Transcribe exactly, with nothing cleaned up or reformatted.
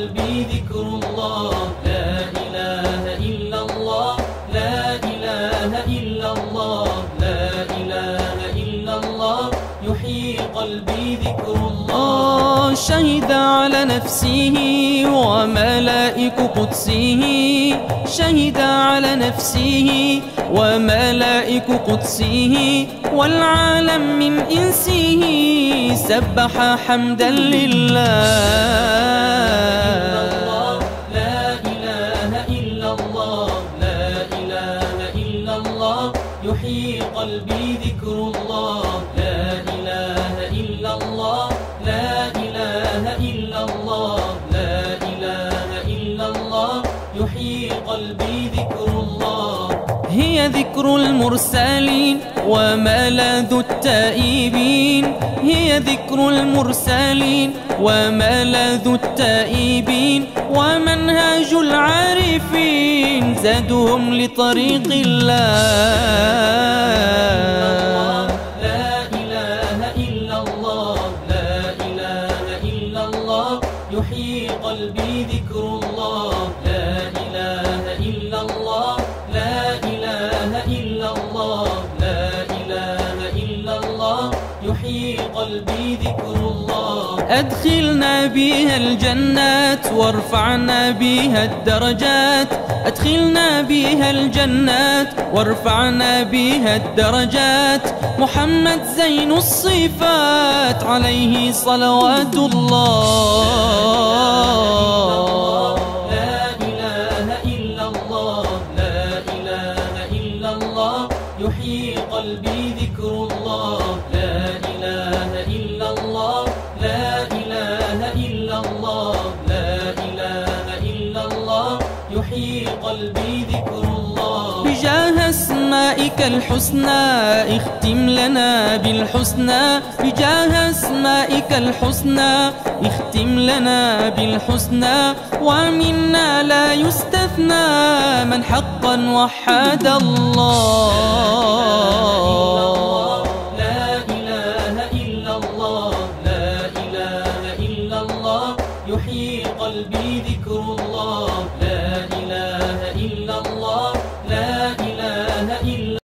قلبي ذكر الله، لا إله إلا الله، لا إله إلا الله، لا إله إلا الله، يحيي قلبي ذكر الله. شهد على نفسه وملائك قدسه، شهد على نفسه وملائك قدسه والعالم من إنسه، سبح حمدا لله. لا إله إلا الله، لا إله إلا الله، يحيي قلبي ذكر الله، لا إله إلا الله، لا إله إلا الله، لا إله إلا الله، يحيي قلبي ذكر الله. هي ذكر المرسلين وملاذ التائبين، هي ذكر المرسلين وملاذ التائبين ومنهاج العارفين، زادهم لطريق الله. لا إله إلا الله، لا إله إلا الله، يحيي قلبي ذكر الله، لا إله إلا الله، لا إله إلا الله، لا إله إلا الله، يحيي قلبي ذكر الله. أدخلنا بها الجنات وارفعنا بها الدرجات، أدخلنا بها الجنات وارفعنا بها الدرجات، محمد زين الصفات عليه صلوات الله. لا إله إلا الله، لا إله إلا الله، يحيي قلبي ذكر الله، لا إله إلا الله، لا إله إلا الله، لا إله إلا الله، يحيي قلبي ذكر الله. بجاه اسمائك الحسنى اختم لنا بالحسنى، بجاه اسمائك الحسنى اختم لنا بالحسنى، ومنا لا يستثنى من حقا وحد الله.